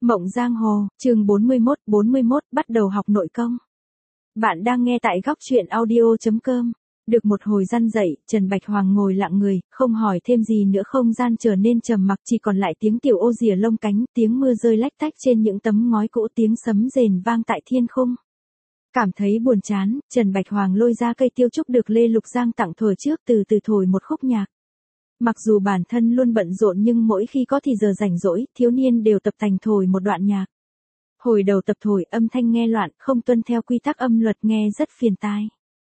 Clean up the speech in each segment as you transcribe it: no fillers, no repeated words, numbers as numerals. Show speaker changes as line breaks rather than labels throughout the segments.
Mộng Giang Hồ, chương 41, bắt đầu học nội công. Bạn đang nghe tại góc truyện audio.com. Được một hồi răn dậy, Trần Bạch Hoàng ngồi lặng người, không hỏi thêm gì nữa, không gian trở nên trầm mặc, chỉ còn lại tiếng tiểu ô rìa lông cánh, tiếng mưa rơi lách tách trên những tấm ngói cũ, tiếng sấm rền vang tại thiên khung. Cảm thấy buồn chán, Trần Bạch Hoàng lôi ra cây tiêu trúc được Lê Lục Giang tặng thổi trước, từ từ thổi một khúc nhạc. Mặc dù bản thân luôn bận rộn nhưng mỗi khi có thì giờ rảnh rỗi, thiếu niên đều tập tành thổi một đoạn nhạc. Hồi đầu tập thổi, âm thanh nghe loạn, không tuân theo quy tắc âm luật, nghe rất phiền tai.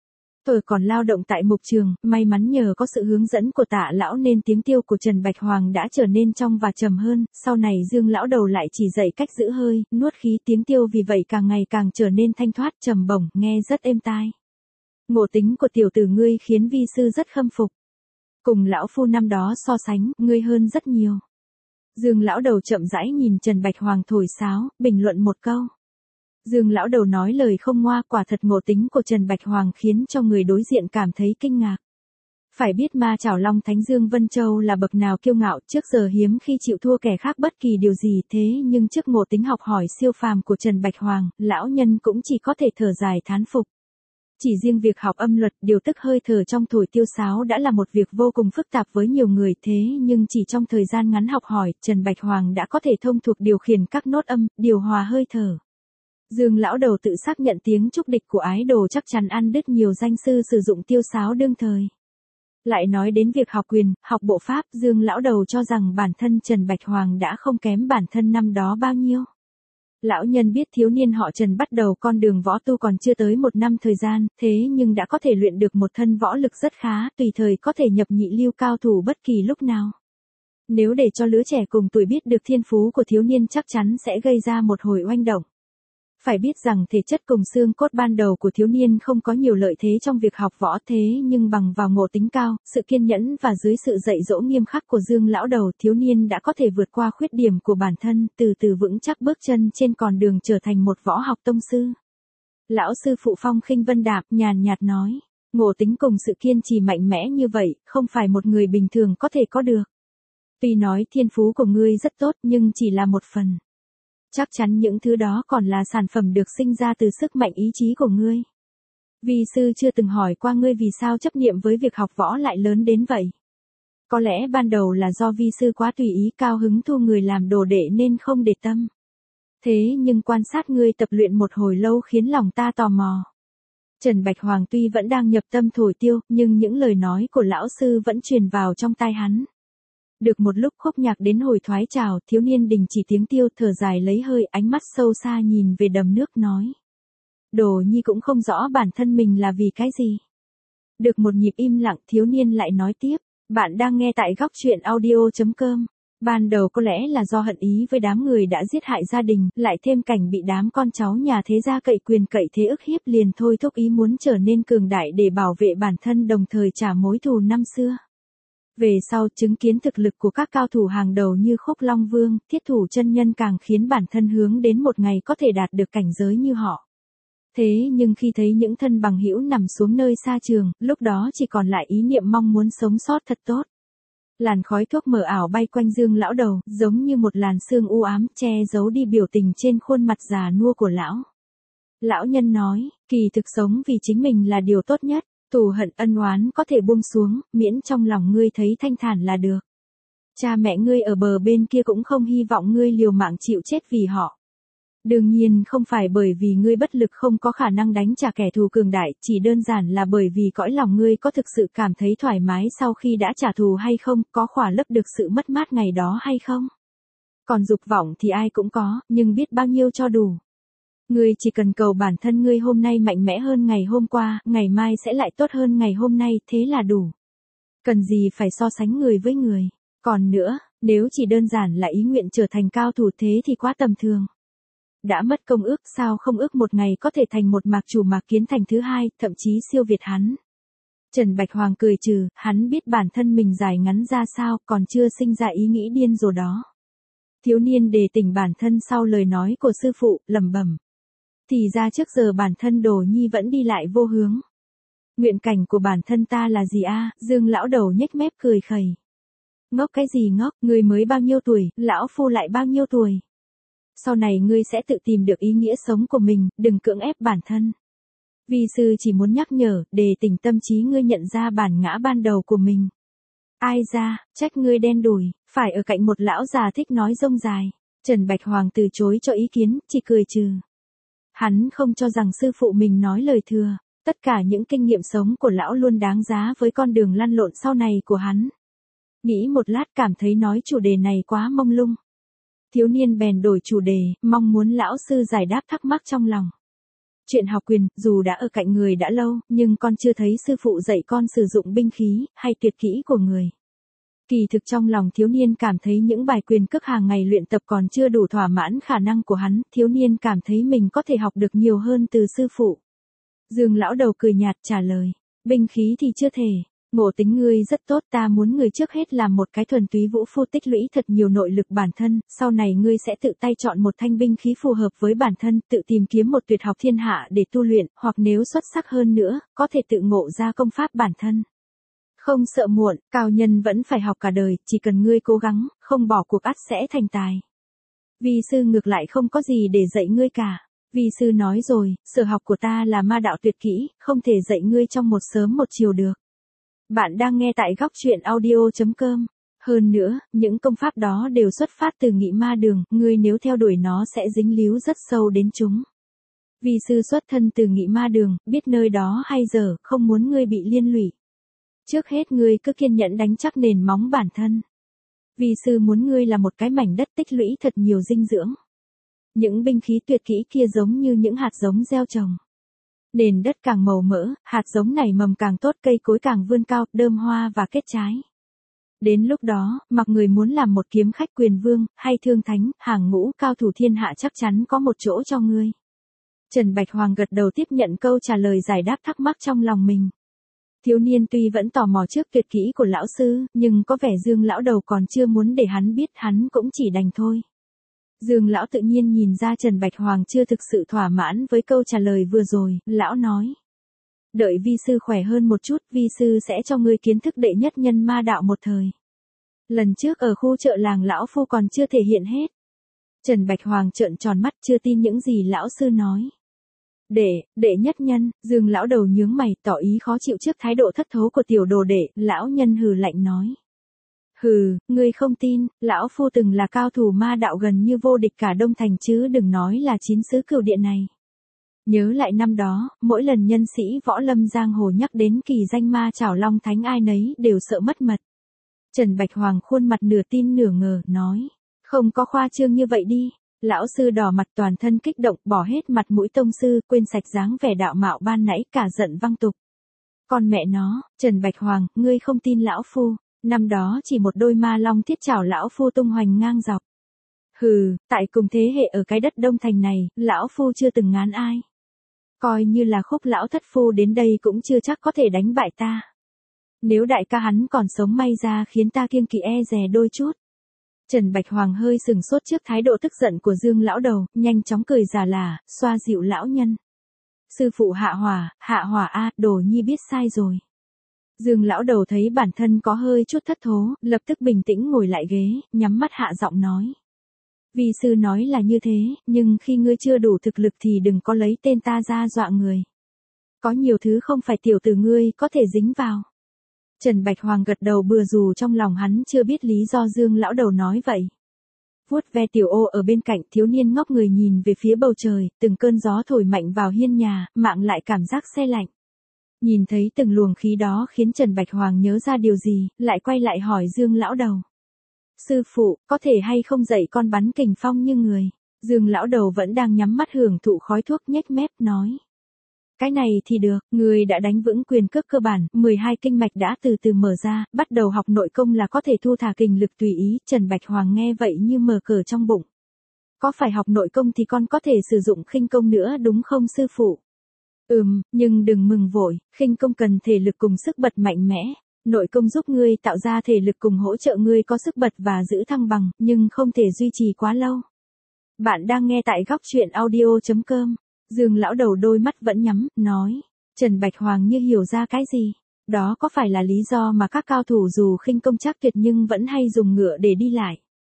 Tôi còn lao động tại mục trường, may mắn nhờ có sự hướng dẫn của Tạ lão nên tiếng tiêu của Trần Bạch Hoàng đã trở nên trong và trầm hơn, sau này Dương lão đầu lại chỉ dạy cách giữ hơi, nuốt khí, tiếng tiêu vì vậy càng ngày càng trở nên thanh thoát, trầm bổng, nghe rất êm tai. Ngộ tính của tiểu tử ngươi khiến vi sư rất khâm phục. Cùng lão phu năm đó so sánh, ngươi hơn rất nhiều. Dương lão đầu chậm rãi nhìn Trần Bạch Hoàng thổi sáo, bình luận một câu. Dương lão đầu nói lời không ngoa, quả thật ngộ tính của Trần Bạch Hoàng khiến cho người đối diện cảm thấy kinh ngạc. Phải biết Ma Chảo Long Thánh Dương Vân Châu là bậc nào kiêu ngạo, trước giờ hiếm khi chịu thua kẻ khác bất kỳ điều gì, thế nhưng trước ngộ tính học hỏi siêu phàm của Trần Bạch Hoàng, lão nhân cũng chỉ có thể thở dài thán phục. Chỉ riêng việc học âm luật, điều tức hơi thở trong thổi tiêu sáo đã là một việc vô cùng phức tạp với nhiều người, thế nhưng chỉ trong thời gian ngắn học hỏi, Trần Bạch Hoàng đã có thể thông thuộc điều khiển các nốt âm, điều hòa hơi thở. Dương lão đầu tự xác nhận tiếng trúc địch của ái đồ chắc chắn ăn đứt nhiều danh sư sử dụng tiêu sáo đương thời. Lại nói đến việc học quyền, học bộ pháp, Dương lão đầu cho rằng bản thân Trần Bạch Hoàng đã không kém bản thân năm đó bao nhiêu. Lão nhân biết thiếu niên họ Trần bắt đầu con đường võ tu còn chưa tới một năm thời gian, thế nhưng đã có thể luyện được một thân võ lực rất khá, tùy thời có thể nhập nhị lưu cao thủ bất kỳ lúc nào. Nếu để cho lứa trẻ cùng tuổi biết được thiên phú của thiếu niên chắc chắn sẽ gây ra một hồi oanh động. Phải biết rằng thể chất cùng xương cốt ban đầu của thiếu niên không có nhiều lợi thế trong việc học võ, thế nhưng bằng vào ngộ tính cao, sự kiên nhẫn và dưới sự dạy dỗ nghiêm khắc của Dương lão đầu, thiếu niên đã có thể vượt qua khuyết điểm của bản thân, từ từ vững chắc bước chân trên con đường trở thành một võ học tông sư. Lão sư phụ phong khinh vân đạm, nhàn nhạt nói, ngộ tính cùng sự kiên trì mạnh mẽ như vậy, không phải một người bình thường có thể có được. Tuy nói thiên phú của ngươi rất tốt nhưng chỉ là một phần. Chắc chắn những thứ đó còn là sản phẩm được sinh ra từ sức mạnh ý chí của ngươi. Vi sư chưa từng hỏi qua ngươi vì sao chấp niệm với việc học võ lại lớn đến vậy. Có lẽ ban đầu là do vi sư quá tùy ý, cao hứng thu người làm đồ đệ nên không để tâm. Thế nhưng quan sát ngươi tập luyện một hồi lâu khiến lòng ta tò mò. Trần Bạch Hoàng tuy vẫn đang nhập tâm thổi tiêu, nhưng những lời nói của lão sư vẫn truyền vào trong tai hắn. Được một lúc khúc nhạc đến hồi thoái chào, thiếu niên đình chỉ tiếng tiêu, thở dài lấy hơi, ánh mắt sâu xa nhìn về đầm nước nói. Đồ nhi cũng không rõ bản thân mình là vì cái gì. Được một nhịp im lặng, thiếu niên lại nói tiếp, bạn đang nghe tại góc truyện audio.com. Ban đầu có lẽ là do hận ý với đám người đã giết hại gia đình, lại thêm cảnh bị đám con cháu nhà thế gia cậy quyền cậy thế ức hiếp, liền thôi thúc ý muốn trở nên cường đại để bảo vệ bản thân, đồng thời trả mối thù năm xưa. Về sau chứng kiến thực lực của các cao thủ hàng đầu như Khúc Long Vương, Thiết Thủ chân nhân càng khiến bản thân hướng đến một ngày có thể đạt được cảnh giới như họ. Thế nhưng khi thấy những thân bằng hữu nằm xuống nơi xa trường, lúc đó chỉ còn lại ý niệm mong muốn sống sót thật tốt. Làn khói thuốc mờ ảo bay quanh Dương lão đầu, giống như một làn sương u ám, che giấu đi biểu tình trên khuôn mặt già nua của lão. Lão nhân nói, kỳ thực sống vì chính mình là điều tốt nhất. Thù hận ân oán có thể buông xuống, miễn trong lòng ngươi thấy thanh thản là được. Cha mẹ ngươi ở bờ bên kia cũng không hy vọng ngươi liều mạng chịu chết vì họ. Đương nhiên không phải bởi vì ngươi bất lực không có khả năng đánh trả kẻ thù cường đại, chỉ đơn giản là bởi vì cõi lòng ngươi có thực sự cảm thấy thoải mái sau khi đã trả thù hay không, có khỏa lấp được sự mất mát ngày đó hay không. Còn dục vọng thì ai cũng có, nhưng biết bao nhiêu cho đủ. Ngươi chỉ cần cầu bản thân ngươi hôm nay mạnh mẽ hơn ngày hôm qua, ngày mai sẽ lại tốt hơn ngày hôm nay, thế là đủ. Cần gì phải so sánh người với người. Còn nữa, nếu chỉ đơn giản là ý nguyện trở thành cao thủ thế thì quá tầm thường. Đã mất công ước, sao không ước một ngày có thể thành một Mạc Chủ Mạc Kiến Thành thứ hai, thậm chí siêu việt hắn. Trần Bạch Hoàng cười trừ, hắn biết bản thân mình dài ngắn ra sao, còn chưa sinh ra ý nghĩ điên rồ đó. Thiếu niên đề tỉnh bản thân sau lời nói của sư phụ, lẩm bẩm. Thì ra trước giờ bản thân Đồ nhi vẫn đi lại vô hướng. Nguyện cảnh của bản thân ta là gì a? Dương lão đầu nhếch mép cười khẩy. Ngốc cái gì ngốc, người mới bao nhiêu tuổi, lão phu lại bao nhiêu tuổi. Sau này ngươi sẽ tự tìm được ý nghĩa sống của mình, đừng cưỡng ép bản thân. Vi sư chỉ muốn nhắc nhở, để tỉnh tâm trí ngươi nhận ra bản ngã ban đầu của mình. Ai ra, trách ngươi đen đủi, phải ở cạnh một lão già thích nói rông dài. Trần Bạch Hoàng từ chối cho ý kiến, chỉ cười trừ. Hắn không cho rằng sư phụ mình nói lời thừa, tất cả những kinh nghiệm sống của lão luôn đáng giá với con đường lăn lộn sau này của hắn. Nghĩ một lát cảm thấy nói chủ đề này quá mông lung. Thiếu niên bèn đổi chủ đề, mong muốn lão sư giải đáp thắc mắc trong lòng. Chuyện học quyền, dù đã ở cạnh người đã lâu, nhưng con chưa thấy sư phụ dạy con sử dụng binh khí, hay tuyệt kỹ của người. Kỳ thực trong lòng thiếu niên cảm thấy những bài quyền cước hàng ngày luyện tập còn chưa đủ thỏa mãn khả năng của hắn, thiếu niên cảm thấy mình có thể học được nhiều hơn từ sư phụ. Dương lão đầu cười nhạt trả lời, binh khí thì chưa thể. Ngộ tính ngươi rất tốt, ta muốn ngươi trước hết làm một cái thuần túy vũ phu tích lũy thật nhiều nội lực bản thân, sau này ngươi sẽ tự tay chọn một thanh binh khí phù hợp với bản thân, tự tìm kiếm một tuyệt học thiên hạ để tu luyện, hoặc nếu xuất sắc hơn nữa, có thể tự ngộ ra công pháp bản thân. Không sợ muộn, cao nhân vẫn phải học cả đời, chỉ cần ngươi cố gắng, không bỏ cuộc ắt sẽ thành tài. Vi sư ngược lại không có gì để dạy ngươi cả. Vi sư nói rồi, sở học của ta là ma đạo tuyệt kỹ, không thể dạy ngươi trong một sớm một chiều được. Bạn đang nghe tại góc truyện audio.com. Hơn nữa, những công pháp đó đều xuất phát từ nghị ma đường, ngươi nếu theo đuổi nó sẽ dính líu rất sâu đến chúng. Vi sư xuất thân từ nghị ma đường, biết nơi đó hay dở, không muốn ngươi bị liên lụy. Trước hết ngươi cứ kiên nhẫn đánh chắc nền móng bản thân. Vi sư muốn ngươi là một cái mảnh đất tích lũy thật nhiều dinh dưỡng. Những binh khí tuyệt kỹ kia giống như những hạt giống gieo trồng. Nền đất càng màu mỡ, hạt giống nảy mầm càng tốt, cây cối càng vươn cao, đơm hoa và kết trái. Đến lúc đó, mặc người muốn làm một kiếm khách quyền vương, hay thương thánh, hàng ngũ cao thủ thiên hạ chắc chắn có một chỗ cho ngươi. Trần Bạch Hoàng gật đầu tiếp nhận câu trả lời giải đáp thắc mắc trong lòng mình. Thiếu niên tuy vẫn tò mò trước tuyệt kỹ của lão sư, nhưng có vẻ Dương lão đầu còn chưa muốn để hắn biết, hắn cũng chỉ đành thôi. Dương lão tự nhiên nhìn ra Trần Bạch Hoàng chưa thực sự thỏa mãn với câu trả lời vừa rồi, lão nói. Đợi vi sư khỏe hơn một chút, vi sư sẽ cho ngươi kiến thức đệ nhất nhân ma đạo một thời. Lần trước ở khu chợ làng lão phu còn chưa thể hiện hết. Trần Bạch Hoàng trợn tròn mắt chưa tin những gì lão sư nói. Đệ nhất nhân, Dương lão đầu nhướng mày tỏ ý khó chịu trước thái độ thất thố của tiểu đồ đệ, lão nhân hừ lạnh nói. Hừ, ngươi không tin, lão phu từng là cao thủ ma đạo gần như vô địch cả Đông Thành chứ đừng nói là 9 xứ Cửu Địa này. Nhớ lại năm đó, mỗi lần nhân sĩ võ lâm giang hồ nhắc đến kỳ danh ma chảo long thánh ai nấy đều sợ mất mật. Trần Bạch Hoàng khuôn mặt nửa tin nửa ngờ, nói. Không có khoa trương như vậy đi. Lão sư đỏ mặt toàn thân kích động, bỏ hết mặt mũi tông sư, quên sạch dáng vẻ đạo mạo ban nãy, cả giận văng tục. Con mẹ nó, Trần Bạch Hoàng, ngươi không tin lão phu. Năm đó chỉ một đôi ma long thiết chảo lão phu tung hoành ngang dọc. Hừ, tại cùng thế hệ ở cái đất Đông Thành này, lão phu chưa từng ngán ai. Coi như là Khúc lão thất phu đến đây cũng chưa chắc có thể đánh bại ta. Nếu đại ca hắn còn sống may ra khiến ta kiêng kỵ e dè đôi chút. Trần Bạch Hoàng hơi sừng sốt trước thái độ tức giận của Dương lão đầu, nhanh chóng cười giả là, xoa dịu lão nhân. Sư phụ hạ hỏa a, đồ nhi biết sai rồi. Dương lão đầu thấy bản thân có hơi chút thất thố, lập tức bình tĩnh ngồi lại ghế, nhắm mắt hạ giọng nói. Vi sư nói là như thế, nhưng khi ngươi chưa đủ thực lực thì đừng có lấy tên ta ra dọa người. Có nhiều thứ không phải tiểu tử ngươi có thể dính vào. Trần Bạch Hoàng gật đầu bừa dù trong lòng hắn chưa biết lý do Dương lão đầu nói vậy. Vuốt ve tiểu ô ở bên cạnh, thiếu niên ngóc người nhìn về phía bầu trời, từng cơn gió thổi mạnh vào hiên nhà, mạng lại cảm giác se lạnh. Nhìn thấy từng luồng khí đó khiến Trần Bạch Hoàng nhớ ra điều gì, lại quay lại hỏi Dương lão đầu. Sư phụ, có thể hay không dạy con bắn kình phong như người? Dương lão đầu vẫn đang nhắm mắt hưởng thụ khói thuốc nhếch mép nói. Cái này thì được, người đã đánh vững quyền cước cơ bản, 12 kinh mạch đã từ từ mở ra, bắt đầu học nội công là có thể thu thả kình lực tùy ý, Trần Bạch Hoàng nghe vậy như mở cờ trong bụng. Có phải học nội công thì con có thể sử dụng khinh công nữa đúng không sư phụ? Nhưng đừng mừng vội, khinh công cần thể lực cùng sức bật mạnh mẽ. Nội công giúp ngươi tạo ra thể lực cùng hỗ trợ ngươi có sức bật và giữ thăng bằng, nhưng không thể duy trì quá lâu. Bạn đang nghe tại góc truyện audio.com. Dương lão đầu đôi mắt vẫn nhắm, nói. Trần Bạch Hoàng như hiểu ra cái gì. Đó có phải là lý do mà các cao thủ dù khinh công chắc tuyệt nhưng vẫn hay dùng ngựa để đi lại.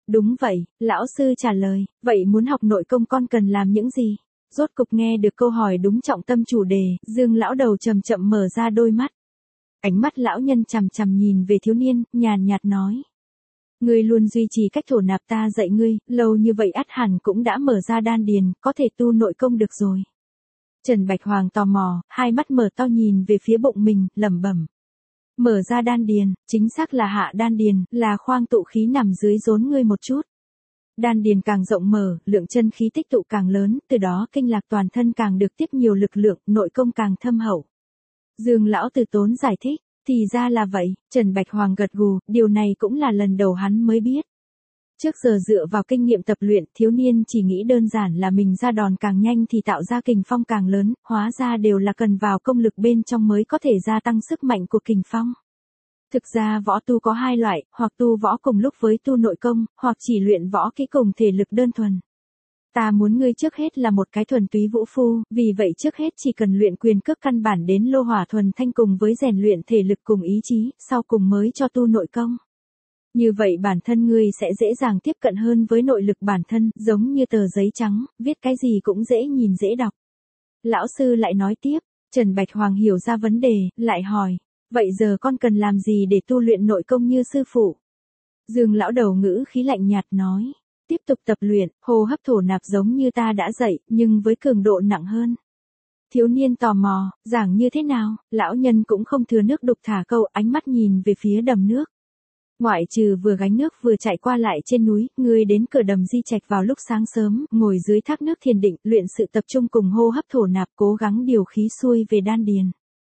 Đúng vậy, lão sư trả lời, vậy muốn học nội công con cần làm những gì? Rốt cục nghe được câu hỏi đúng trọng tâm chủ đề, Dương lão đầu chậm chậm mở ra đôi mắt. Ánh mắt lão nhân chằm chằm nhìn về thiếu niên, nhàn nhạt nói. Ngươi luôn duy trì cách thổ nạp ta dạy ngươi, lâu như vậy ắt hẳn cũng đã mở ra đan điền, có thể tu nội công được rồi. Trần Bạch Hoàng tò mò, hai mắt mở to nhìn về phía bụng mình, lẩm bẩm. Mở ra đan điền, chính xác là hạ đan điền, là khoang tụ khí nằm dưới rốn ngươi một chút. Đan điền càng rộng mở, lượng chân khí tích tụ càng lớn, từ đó kinh lạc toàn thân càng được tiếp nhiều lực lượng, nội công càng thâm hậu. Dương lão từ tốn giải thích, thì ra là vậy, Trần Bạch Hoàng gật gù, điều này cũng là lần đầu hắn mới biết. Trước giờ dựa vào kinh nghiệm tập luyện, thiếu niên chỉ nghĩ đơn giản là mình ra đòn càng nhanh thì tạo ra kình phong càng lớn, hóa ra đều là cần vào công lực bên trong mới có thể gia tăng sức mạnh của kình phong. Thực ra võ tu có hai loại, hoặc tu võ cùng lúc với tu nội công, hoặc chỉ luyện võ kỹ cùng thể lực đơn thuần. Ta muốn ngươi trước hết là một cái thuần túy vũ phu, vì vậy trước hết chỉ cần luyện quyền cước căn bản đến lô hỏa thuần thanh cùng với rèn luyện thể lực cùng ý chí, sau cùng mới cho tu nội công. Như vậy bản thân ngươi sẽ dễ dàng tiếp cận hơn với nội lực bản thân, giống như tờ giấy trắng, viết cái gì cũng dễ nhìn dễ đọc. Lão sư lại nói tiếp, Trần Bạch Hoàng hiểu ra vấn đề, lại hỏi, vậy giờ con cần làm gì để tu luyện nội công như sư phụ? Dương lão đầu ngữ khí lạnh nhạt nói, tiếp tục tập luyện, hô hấp thổ nạp giống như ta đã dạy, nhưng với cường độ nặng hơn. Thiếu niên tò mò, giảng như thế nào, lão nhân cũng không thừa nước đục thả câu, ánh mắt nhìn về phía đầm nước. Ngoại trừ vừa gánh nước vừa chạy qua lại trên núi, ngươi đến cửa đầm Di Trạch vào lúc sáng sớm, ngồi dưới thác nước thiền định, luyện sự tập trung cùng hô hấp thổ nạp, cố gắng điều khí xuôi về đan điền.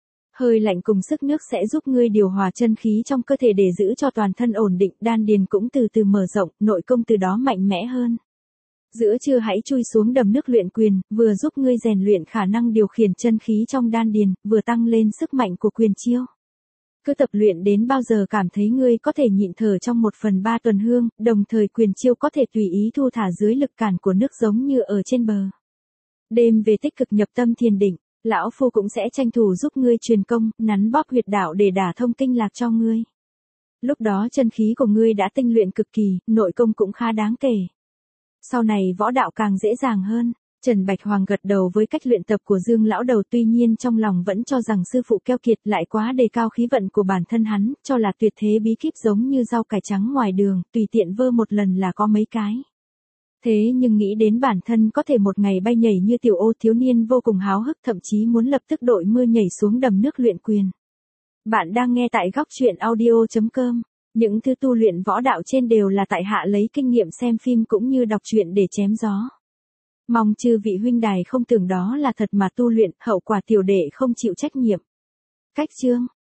Hơi lạnh cùng sức nước sẽ giúp ngươi điều hòa chân khí trong cơ thể để giữ cho toàn thân ổn định, đan điền cũng từ từ mở rộng, nội công từ đó mạnh mẽ hơn. Giữa trưa hãy chui xuống đầm nước luyện quyền, vừa giúp ngươi rèn luyện khả năng điều khiển chân khí trong đan điền, vừa tăng lên sức mạnh của quyền chiêu. Cứ tập luyện đến bao giờ cảm thấy ngươi có thể nhịn thở trong 1/3 tuần hương, đồng thời quyền chiêu có thể tùy ý thu thả dưới lực cản của nước giống như ở trên bờ. Đêm về tích cực nhập tâm thiền định, lão phu cũng sẽ tranh thủ giúp ngươi truyền công, nắn bóp huyệt đạo để đả thông kinh lạc cho ngươi. Lúc đó chân khí của ngươi đã tinh luyện cực kỳ, nội công cũng khá đáng kể. Sau này võ đạo càng dễ dàng hơn. Trần Bạch Hoàng gật đầu với cách luyện tập của Dương lão đầu, tuy nhiên trong lòng vẫn cho rằng sư phụ keo kiệt, lại quá đề cao khí vận của bản thân hắn, cho là tuyệt thế bí kíp giống như rau cải trắng ngoài đường, tùy tiện vơ một lần là có mấy cái. Thế nhưng nghĩ đến bản thân có thể một ngày bay nhảy như tiểu ô, thiếu niên vô cùng háo hức, thậm chí muốn lập tức đội mưa nhảy xuống đầm nước luyện quyền. Bạn đang nghe tại góc truyện audio.com. Những thứ tu luyện võ đạo trên đều là tại hạ lấy kinh nghiệm xem phim cũng như đọc truyện để chém gió. Mong chư vị huynh đài không tưởng đó là thật mà tu luyện, hậu quả tiểu đệ không chịu trách nhiệm. Cách chương